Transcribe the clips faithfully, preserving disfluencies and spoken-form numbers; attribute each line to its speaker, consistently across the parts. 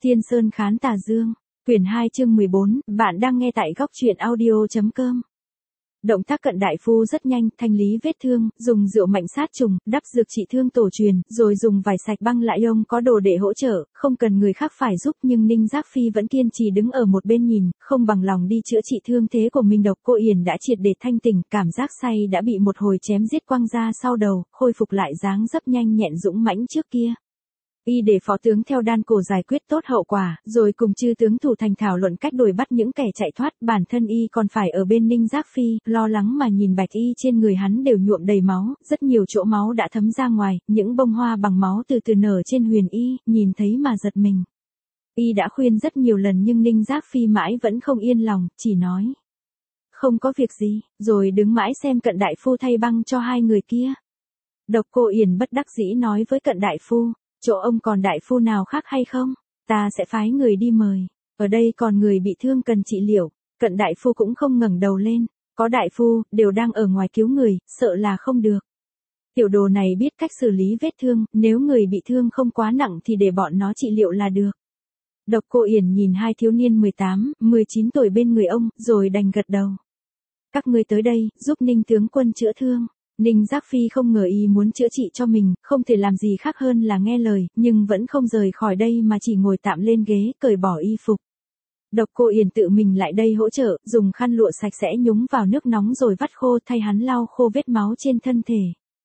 Speaker 1: Thiên Sơn Khán Tà Dương, quyển hai chương mười bốn, bạn đang nghe tại góc truyện audio.com. Động tác cận đại phu rất nhanh, thanh lý vết thương, dùng rượu mạnh sát trùng, đắp dược trị thương tổ truyền, rồi dùng vải sạch băng lại. Ông có đồ để hỗ trợ, không cần người khác phải giúp, nhưng Ninh Giác Phi vẫn kiên trì đứng ở một bên nhìn, không bằng lòng đi chữa trị thương thế của mình. Độc Cô Yển đã triệt để thanh tỉnh, cảm giác say đã bị một hồi chém giết quăng ra sau đầu, khôi phục lại dáng dấp nhanh nhẹn dũng mãnh trước kia. Y để phó tướng theo đan cổ giải quyết tốt hậu quả, rồi cùng chư tướng thủ thành thảo luận cách đuổi bắt những kẻ chạy thoát. Bản thân Y còn phải ở bên Ninh Giác Phi, lo lắng mà nhìn bạch y trên người hắn đều nhuộm đầy máu, rất nhiều chỗ máu đã thấm ra ngoài, những bông hoa bằng máu từ từ nở trên huyền y, nhìn thấy mà giật mình. Y đã khuyên rất nhiều lần nhưng Ninh Giác Phi mãi vẫn không yên lòng, chỉ nói không có việc gì, rồi đứng mãi xem cận đại phu thay băng cho hai người kia. Độc Cô Yển bất đắc dĩ nói với cận đại phu, chỗ ông còn đại phu nào khác hay không? Ta sẽ phái người đi mời. Ở đây còn người bị thương cần trị liệu. Cận đại phu cũng không ngẩng đầu lên. Có đại phu, đều đang ở ngoài cứu người, sợ là không được. Tiểu đồ này biết cách xử lý vết thương, nếu người bị thương không quá nặng thì để bọn nó trị liệu là được. Độc Cô Yển nhìn hai thiếu niên mười tám, mười chín tuổi bên người ông, rồi đành gật đầu. Các ngươi tới đây, giúp Ninh tướng quân chữa thương. Ninh Giác Phi không ngờ Y muốn chữa trị cho mình, không thể làm gì khác hơn là nghe lời, nhưng vẫn không rời khỏi đây mà chỉ ngồi tạm lên ghế, cởi bỏ y phục. Độc Cô Yển tự mình lại đây hỗ trợ, dùng khăn lụa sạch sẽ nhúng vào nước nóng rồi vắt khô, thay hắn lau khô vết máu trên thân thể.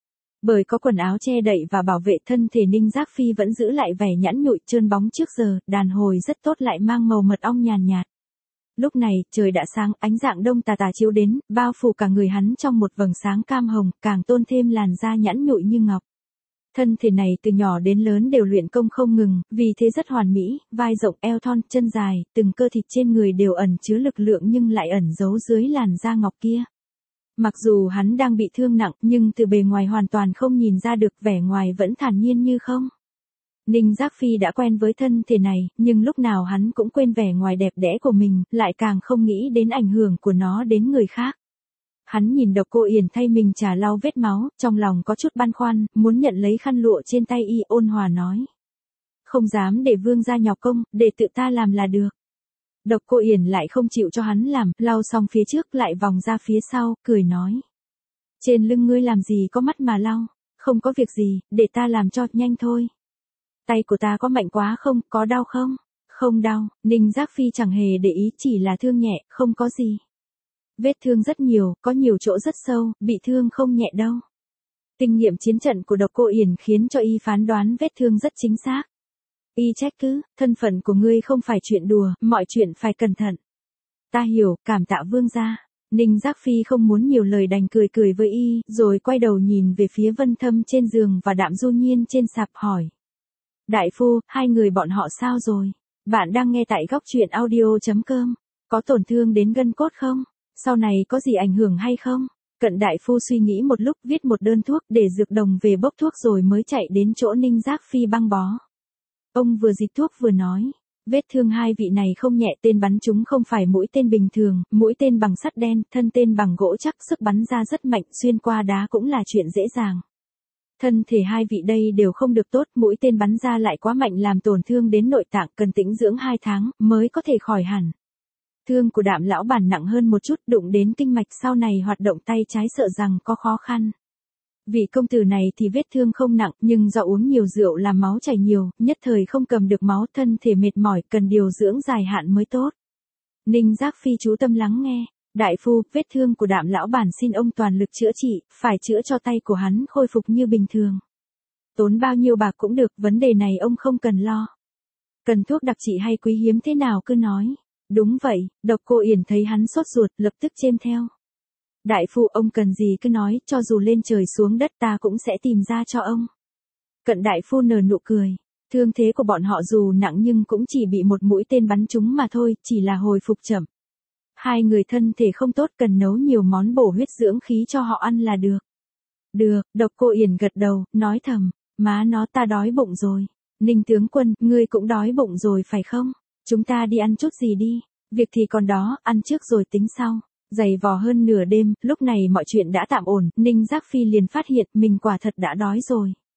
Speaker 1: Bởi có quần áo che đậy và bảo vệ thân thể, Ninh Giác Phi vẫn giữ lại vẻ nhẵn nhụi trơn bóng trước giờ, đàn hồi rất tốt lại mang màu mật ong nhàn nhạt. Lúc này, trời đã sáng, ánh dạng đông tà tà chiếu đến, bao phủ cả người hắn trong một vầng sáng cam hồng, càng tôn thêm làn da nhẵn nhụi như ngọc. Thân thể này từ nhỏ đến lớn đều luyện công không ngừng, vì thế rất hoàn mỹ, vai rộng, eo thon, chân dài, từng cơ thịt trên người đều ẩn chứa lực lượng nhưng lại ẩn giấu dưới làn da ngọc kia. Mặc dù hắn đang bị thương nặng, nhưng từ bề ngoài hoàn toàn không nhìn ra được, vẻ ngoài vẫn thản nhiên như không. Ninh Giác Phi đã quen với thân thể này, nhưng lúc nào hắn cũng quên vẻ ngoài đẹp đẽ của mình, lại càng không nghĩ đến ảnh hưởng của nó đến người khác. Hắn nhìn Độc Cô Yển thay mình chà lau vết máu, trong lòng có chút băn khoăn, muốn nhận lấy khăn lụa trên tay y, ôn hòa nói. Không dám để vương gia nhọc công, để tự ta làm là được. Độc Cô Yển lại không chịu cho hắn làm, lau xong phía trước lại vòng ra phía sau, cười nói. Trên lưng ngươi làm gì có mắt mà lau, không có việc gì, để ta làm cho, nhanh thôi. Tay của ta có mạnh quá không, có đau không? Không đau, Ninh Giác Phi chẳng hề để ý, chỉ là thương nhẹ, không có gì. Vết thương rất nhiều, có nhiều chỗ rất sâu, bị thương không nhẹ đâu. Kinh nghiệm chiến trận của Độc Cô Yển khiến cho y phán đoán vết thương rất chính xác. Y trách cứ, thân phận của ngươi không phải chuyện đùa, mọi chuyện phải cẩn thận. Ta hiểu, cảm tạ vương gia. Ninh Giác Phi không muốn nhiều lời đành cười cười với y, rồi quay đầu nhìn về phía Vân Thâm trên giường và Đạm Du Nhiên trên sạp hỏi. Đại phu, hai người bọn họ sao rồi? Bạn đang nghe tại góc truyện audio.com. Có tổn thương đến gân cốt không? Sau này có gì ảnh hưởng hay không? Cận đại phu suy nghĩ một lúc, viết một đơn thuốc để dược đồng về bốc thuốc rồi mới chạy đến chỗ Ninh Giác Phi băng bó. Ông vừa dịch thuốc vừa nói. Vết thương hai vị này không nhẹ, tên bắn chúng không phải mũi tên bình thường, mũi tên bằng sắt đen, thân tên bằng gỗ chắc, sức bắn ra rất mạnh, xuyên qua đá cũng là chuyện dễ dàng. Thân thể hai vị đây đều không được tốt, mũi tên bắn ra lại quá mạnh làm tổn thương đến nội tạng, cần tĩnh dưỡng hai tháng, mới có thể khỏi hẳn. Thương của Đạm lão bản nặng hơn một chút, đụng đến kinh mạch, sau này hoạt động tay trái sợ rằng có khó khăn. Vị công tử này thì vết thương không nặng, nhưng do uống nhiều rượu làm máu chảy nhiều, nhất thời không cầm được máu, thân thể mệt mỏi, cần điều dưỡng dài hạn mới tốt. Ninh Giác Phi chú tâm lắng nghe. Đại phu, vết thương của Đạm lão bản xin ông toàn lực chữa trị, phải chữa cho tay của hắn khôi phục như bình thường. Tốn bao nhiêu bạc cũng được, vấn đề này ông không cần lo. Cần thuốc đặc trị hay quý hiếm thế nào cứ nói. Đúng vậy, Độc Cô Yển thấy hắn sốt ruột, lập tức chêm theo. Đại phu, ông cần gì cứ nói, cho dù lên trời xuống đất ta cũng sẽ tìm ra cho ông. Cận đại phu nở nụ cười. Thương thế của bọn họ dù nặng nhưng cũng chỉ bị một mũi tên bắn trúng mà thôi, chỉ là hồi phục chậm. Hai người thân thể không tốt, cần nấu nhiều món bổ huyết dưỡng khí cho họ ăn là được. Được, Độc Cô Yển gật đầu, nói thầm, má nó ta đói bụng rồi. Ninh tướng quân, ngươi cũng đói bụng rồi phải không? Chúng ta đi ăn chút gì đi, việc thì còn đó, ăn trước rồi tính sau. Dày vò hơn nửa đêm, lúc này mọi chuyện đã tạm ổn, Ninh Giác Phi liền phát hiện mình quả thật đã đói rồi.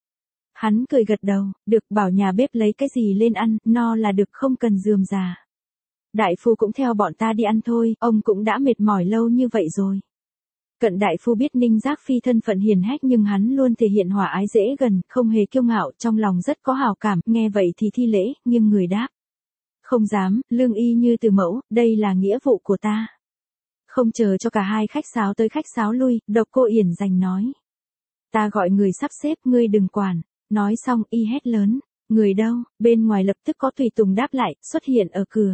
Speaker 1: Hắn cười gật đầu, được, bảo nhà bếp lấy cái gì lên ăn, no là được, không cần rườm rà. Đại phu cũng theo bọn ta đi ăn thôi, ông cũng đã mệt mỏi lâu như vậy rồi. Cận đại phu biết Ninh Giác Phi thân phận hiền hách nhưng hắn luôn thể hiện hòa ái dễ gần, không hề kiêu ngạo, trong lòng rất có hào cảm, nghe vậy thì thi lễ, nghiêng người đáp. Không dám, lương y như từ mẫu, đây là nghĩa vụ của ta. Không chờ cho cả hai khách sáo tới khách sáo lui, Độc Cô Yển giành nói. Ta gọi người sắp xếp, ngươi đừng quản. Nói xong y hét lớn, người đâu, bên ngoài lập tức có tùy tùng đáp lại, xuất hiện ở cửa.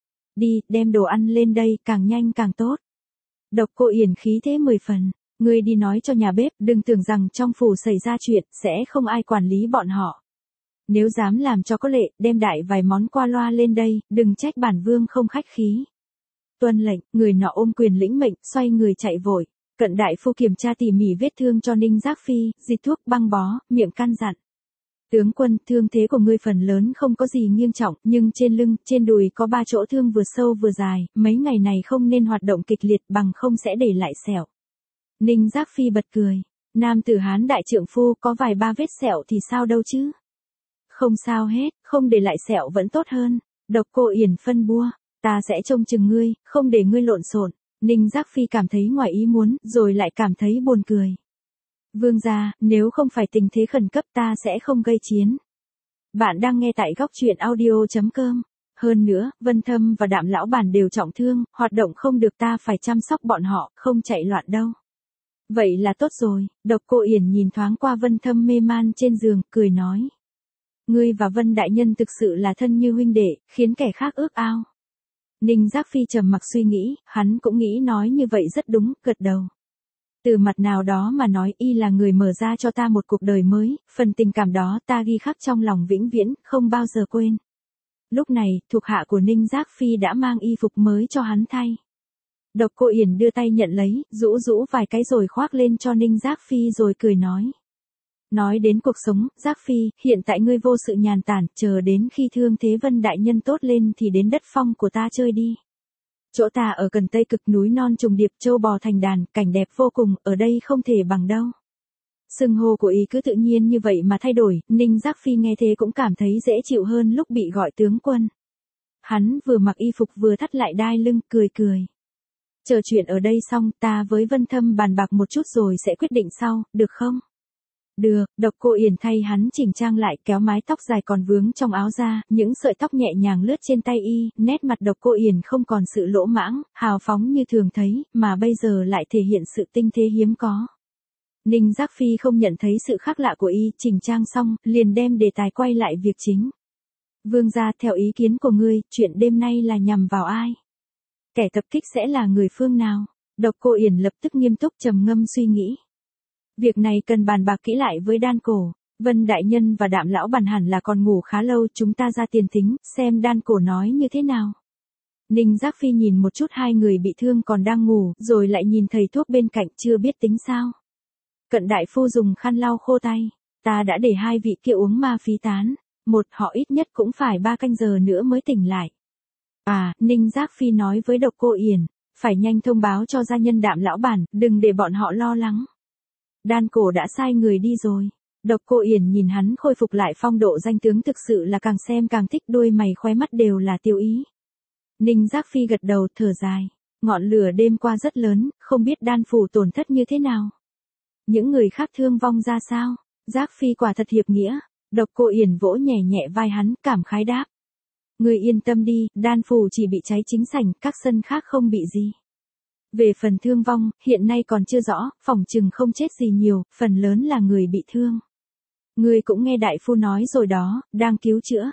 Speaker 1: Đi, đem đồ ăn lên đây, càng nhanh càng tốt. Độc Cô Yển khí thế mười phần, ngươi đi nói cho nhà bếp, đừng tưởng rằng trong phủ xảy ra chuyện, sẽ không ai quản lý bọn họ. Nếu dám làm cho có lệ, đem đại vài món qua loa lên đây, đừng trách bản vương không khách khí. Tuân lệnh, người nọ ôm quyền lĩnh mệnh, xoay người chạy vội. Cận đại phu kiểm tra tỉ mỉ vết thương cho Ninh Giác Phi, dịch thuốc băng bó, miệng căn dặn. Tướng quân, thương thế của ngươi phần lớn không có gì nghiêm trọng, nhưng trên lưng, trên đùi có ba chỗ thương vừa sâu vừa dài, mấy ngày này không nên hoạt động kịch liệt bằng không sẽ để lại sẹo. Ninh Giác Phi bật cười. Nam tử Hán đại trượng phu có vài ba vết sẹo thì sao đâu chứ? Không sao hết, không để lại sẹo vẫn tốt hơn. Độc Cô Yển phân bua. Ta sẽ trông chừng ngươi, không để ngươi lộn xộn. Ninh Giác Phi cảm thấy ngoài ý muốn, rồi lại cảm thấy buồn cười. Vương gia, nếu không phải tình thế khẩn cấp ta sẽ không gây chiến. Bạn đang nghe tại góc truyện audio chấm com. Hơn nữa, Vân Thâm và Đạm lão bản đều trọng thương, hoạt động không được, ta phải chăm sóc bọn họ, không chạy loạn đâu. Vậy là tốt rồi, Độc Cô Yển nhìn thoáng qua Vân Thâm mê man trên giường, cười nói. Ngươi và Vân đại nhân thực sự là thân như huynh đệ, khiến kẻ khác ước ao. Ninh Giác Phi trầm mặc suy nghĩ, hắn cũng nghĩ nói như vậy rất đúng, gật đầu. Từ mặt nào đó mà nói y là người mở ra cho ta một cuộc đời mới, phần tình cảm đó ta ghi khắc trong lòng vĩnh viễn, không bao giờ quên. Lúc này, thuộc hạ của Ninh Giác Phi đã mang y phục mới cho hắn thay. Độc Cô Yển đưa tay nhận lấy, rũ rũ vài cái rồi khoác lên cho Ninh Giác Phi rồi cười nói. Nói đến cuộc sống, Giác Phi, hiện tại ngươi vô sự nhàn tản, chờ đến khi thương thế Vân đại nhân tốt lên thì đến đất phong của ta chơi đi. Chỗ ta ở gần Tây Cực núi non trùng điệp châu bò thành đàn, cảnh đẹp vô cùng, ở đây không thể bằng đâu. Xưng hô của y cứ tự nhiên như vậy mà thay đổi, Ninh Giác Phi nghe thế cũng cảm thấy dễ chịu hơn lúc bị gọi tướng quân. Hắn vừa mặc y phục vừa thắt lại đai lưng, cười cười. Chờ chuyện ở đây xong, ta với Vân Thâm bàn bạc một chút rồi sẽ quyết định sau, được không? Được, Độc Cô Yển thay hắn chỉnh trang lại, kéo mái tóc dài còn vướng trong áo ra, những sợi tóc nhẹ nhàng lướt trên tay y, nét mặt Độc Cô Yển không còn sự lỗ mãng, hào phóng như thường thấy, mà bây giờ lại thể hiện sự tinh tế hiếm có. Ninh Giác Phi không nhận thấy sự khác lạ của y, chỉnh trang xong, liền đem đề tài quay lại việc chính. Vương gia, theo ý kiến của ngươi, chuyện đêm nay là nhằm vào ai? Kẻ tập kích sẽ là người phương nào? Độc Cô Yển lập tức nghiêm túc trầm ngâm suy nghĩ. Việc này cần bàn bạc kỹ lại với Đan Cổ. Vân đại nhân và Đạm lão bản hẳn là còn ngủ khá lâu, chúng ta ra tiền tính, xem Đan Cổ nói như thế nào. Ninh Giác Phi nhìn một chút hai người bị thương còn đang ngủ, rồi lại nhìn thầy thuốc bên cạnh, chưa biết tính sao. Cận đại phu dùng khăn lau khô tay. Ta đã để hai vị kia uống ma phí tán. Một họ ít nhất cũng phải ba canh giờ nữa mới tỉnh lại. À, Ninh Giác Phi nói với Độc Cô Yển, phải nhanh thông báo cho gia nhân Đạm lão bản, đừng để bọn họ lo lắng. Đan Cổ đã sai người đi rồi. Độc Cô Yển nhìn hắn khôi phục lại phong độ danh tướng thực sự là càng xem càng thích, đuôi mày khóe mắt đều là tiêu ý. Ninh Giác Phi gật đầu thở dài. Ngọn lửa đêm qua rất lớn, không biết Đan phủ tổn thất như thế nào. Những người khác thương vong ra sao? Giác Phi quả thật hiệp nghĩa. Độc Cô Yển vỗ nhẹ nhẹ vai hắn, cảm khái đáp. Người yên tâm đi, Đan phủ chỉ bị cháy chính sảnh, các sân khác không bị gì. Về phần thương vong, hiện nay còn chưa rõ, phỏng chừng không chết gì nhiều, phần lớn là người bị thương. Ngươi cũng nghe đại phu nói rồi đó, đang cứu chữa.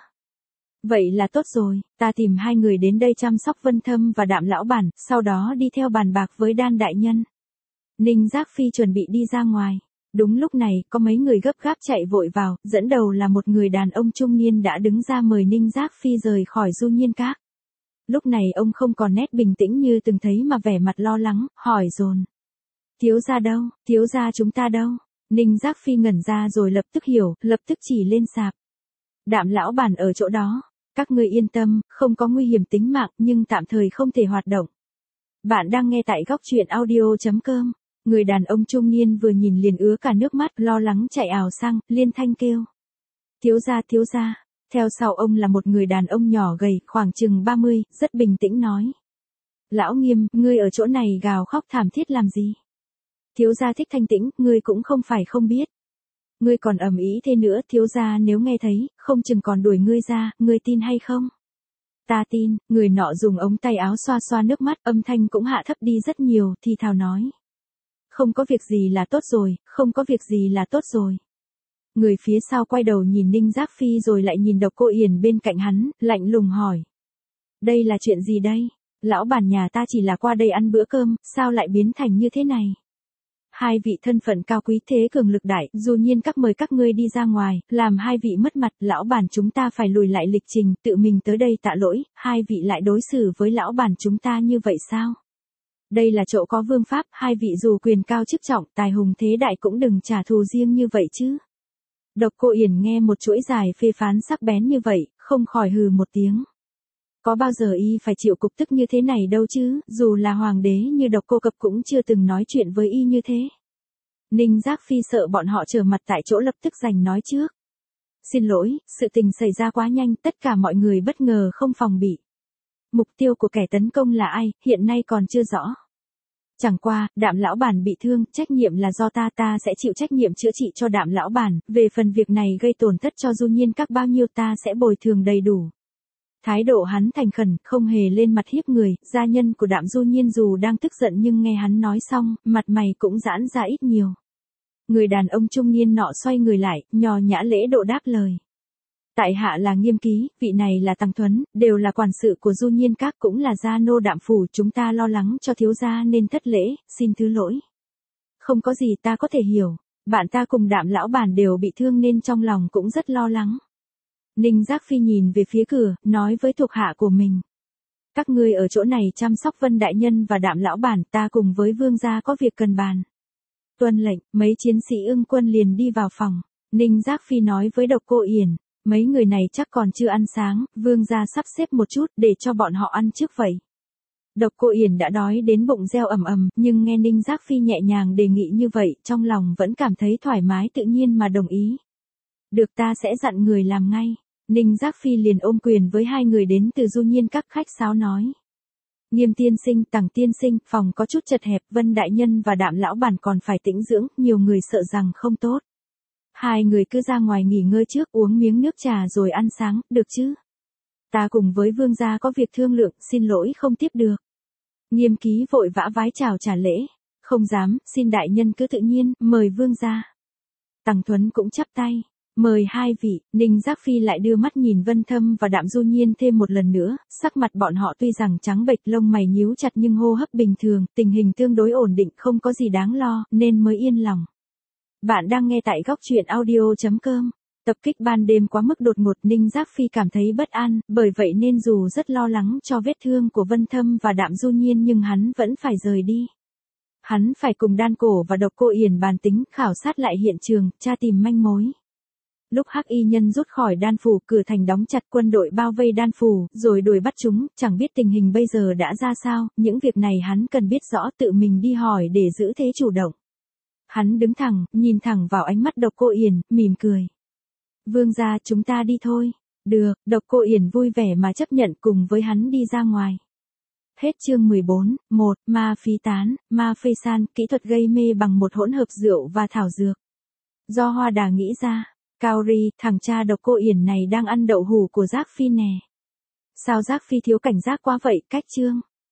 Speaker 1: Vậy là tốt rồi, ta tìm hai người đến đây chăm sóc Vân Thâm và Đạm lão bản, sau đó đi theo bàn bạc với Đan đại nhân. Ninh Giác Phi chuẩn bị đi ra ngoài. Đúng lúc này, có mấy người gấp gáp chạy vội vào, dẫn đầu là một người đàn ông trung niên đã đứng ra mời Ninh Giác Phi rời khỏi Du Nhiên Các. Lúc này ông không còn nét bình tĩnh như từng thấy mà vẻ mặt lo lắng, hỏi dồn. Thiếu gia đâu, thiếu gia chúng ta đâu? Ninh Giác Phi ngẩn ra rồi lập tức hiểu, lập tức chỉ lên sạp. Đạm lão bản ở chỗ đó, các ngươi yên tâm, không có nguy hiểm tính mạng nhưng tạm thời không thể hoạt động. Bạn đang nghe tại góc truyện audio chấm com. Người đàn ông trung niên vừa nhìn liền ứa cả nước mắt, lo lắng chạy ào sang, liên thanh kêu. Thiếu gia, thiếu gia. Theo sau ông là một người đàn ông nhỏ gầy, khoảng chừng ba mươi, rất bình tĩnh nói. Lão Nghiêm, ngươi ở chỗ này gào khóc thảm thiết làm gì? Thiếu gia thích thanh tĩnh, ngươi cũng không phải không biết. Ngươi còn ầm ĩ thế nữa, thiếu gia nếu nghe thấy, không chừng còn đuổi ngươi ra, ngươi tin hay không? Ta tin. Người nọ dùng ống tay áo xoa xoa nước mắt, âm thanh cũng hạ thấp đi rất nhiều, thì thào nói. Không có việc gì là tốt rồi, không có việc gì là tốt rồi. Người phía sau quay đầu nhìn Ninh Giác Phi rồi lại nhìn Độc Cô Yển bên cạnh hắn, lạnh lùng hỏi. Đây là chuyện gì đây? Lão bản nhà ta chỉ là qua đây ăn bữa cơm, sao lại biến thành như thế này? Hai vị thân phận cao quý thế cường lực đại, dù nhiên các mời các ngươi đi ra ngoài, làm hai vị mất mặt, lão bản chúng ta phải lùi lại lịch trình, tự mình tới đây tạ lỗi, hai vị lại đối xử với lão bản chúng ta như vậy sao? Đây là chỗ có vương pháp, hai vị dù quyền cao chức trọng, tài hùng thế đại cũng đừng trả thù riêng như vậy chứ. Độc Cô Yển nghe một chuỗi dài phê phán sắc bén như vậy, không khỏi hừ một tiếng. Có bao giờ y phải chịu cục tức như thế này đâu chứ, dù là hoàng đế như Độc Cô Cập cũng chưa từng nói chuyện với y như thế. Ninh Giác Phi sợ bọn họ trở mặt tại chỗ lập tức giành nói trước. Xin lỗi, sự tình xảy ra quá nhanh, tất cả mọi người bất ngờ không phòng bị. Mục tiêu của kẻ tấn công là ai, hiện nay còn chưa rõ. Chẳng qua, Đạm lão bản bị thương, trách nhiệm là do ta, ta sẽ chịu trách nhiệm chữa trị cho Đạm lão bản, về phần việc này gây tổn thất cho Du Nhiên các bao nhiêu ta sẽ bồi thường đầy đủ. Thái độ hắn thành khẩn, không hề lên mặt hiếp người, gia nhân của Đạm Du Nhiên dù đang tức giận nhưng nghe hắn nói xong, mặt mày cũng giãn ra ít nhiều. Người đàn ông trung niên nọ xoay người lại, nhò nhã lễ độ đáp lời. Tại hạ là Nghiêm Ký, vị này là Tăng Thuấn, đều là quản sự của Du Nhiên các, cũng là gia nô Đạm phủ, chúng ta lo lắng cho thiếu gia nên thất lễ, xin thứ lỗi. Không có gì ta có thể hiểu, bạn ta cùng Đạm lão bản đều bị thương nên trong lòng cũng rất lo lắng. Ninh Giác Phi nhìn về phía cửa, nói với thuộc hạ của mình. Các ngươi ở chỗ này chăm sóc Vân đại nhân và Đạm lão bản, ta cùng với vương gia có việc cần bàn. Tuân lệnh, mấy chiến sĩ ưng quân liền đi vào phòng. Ninh Giác Phi nói với Độc Cô Yển. Mấy người này chắc còn chưa ăn sáng, vương gia sắp xếp một chút để cho bọn họ ăn trước vậy. Độc Cô Yển đã đói đến bụng reo ầm ầm, nhưng nghe Ninh Giác Phi nhẹ nhàng đề nghị như vậy, trong lòng vẫn cảm thấy thoải mái tự nhiên mà đồng ý. Được, ta sẽ dặn người làm ngay. Ninh Giác Phi liền ôm quyền với hai người đến từ Du Nhiên các, khách sáo nói. Nghiêm tiên sinh, Tằng tiên sinh, phòng có chút chật hẹp, Vân đại nhân và Đạm lão bản còn phải tĩnh dưỡng, nhiều người sợ rằng không tốt. Hai người cứ ra ngoài nghỉ ngơi trước, uống miếng nước trà rồi ăn sáng, được chứ? Ta cùng với vương gia có việc thương lượng, xin lỗi không tiếp được. Nghiêm Ký vội vã vái chào trả lễ. Không dám, xin đại nhân cứ tự nhiên, mời vương gia. Tằng Thuấn cũng chắp tay. Mời hai vị. Ninh Giác Phi lại đưa mắt nhìn Vân Thâm và Đạm Du Nhiên thêm một lần nữa, sắc mặt bọn họ tuy rằng trắng bệch, lông mày nhíu chặt nhưng hô hấp bình thường, tình hình tương đối ổn định, không có gì đáng lo, nên mới yên lòng. Bạn đang nghe tại góc truyện audio chấm com. Tập kích ban đêm quá mức đột ngột, Ninh Giác Phi cảm thấy bất an, bởi vậy nên dù rất lo lắng cho vết thương của Vân Thâm và Đạm Du Nhiên nhưng hắn vẫn phải rời đi. Hắn phải cùng Đan Cổ và Độc Cô Yển bàn tính, khảo sát lại hiện trường, tra tìm manh mối. Lúc Hắc Y nhân rút khỏi Đan phủ, cửa thành đóng chặt, quân đội bao vây Đan phủ, rồi đuổi bắt chúng, chẳng biết tình hình bây giờ đã ra sao, những việc này hắn cần biết rõ, tự mình đi hỏi để giữ thế chủ động. Hắn đứng thẳng, nhìn thẳng vào ánh mắt Độc Cô Yển, mỉm cười. Vương gia, chúng ta đi thôi. Được, Độc Cô Yển vui vẻ mà chấp nhận cùng với hắn đi ra ngoài. Hết chương mười bốn, một, ma phí tán, ma phê san, kỹ thuật gây mê bằng một hỗn hợp rượu và thảo dược. Do Hoa Đà nghĩ ra. Cao Ri, thằng cha Độc Cô Yển này đang ăn đậu hủ của Giác Phi nè. Sao Giác Phi thiếu cảnh giác quá vậy, cách chương.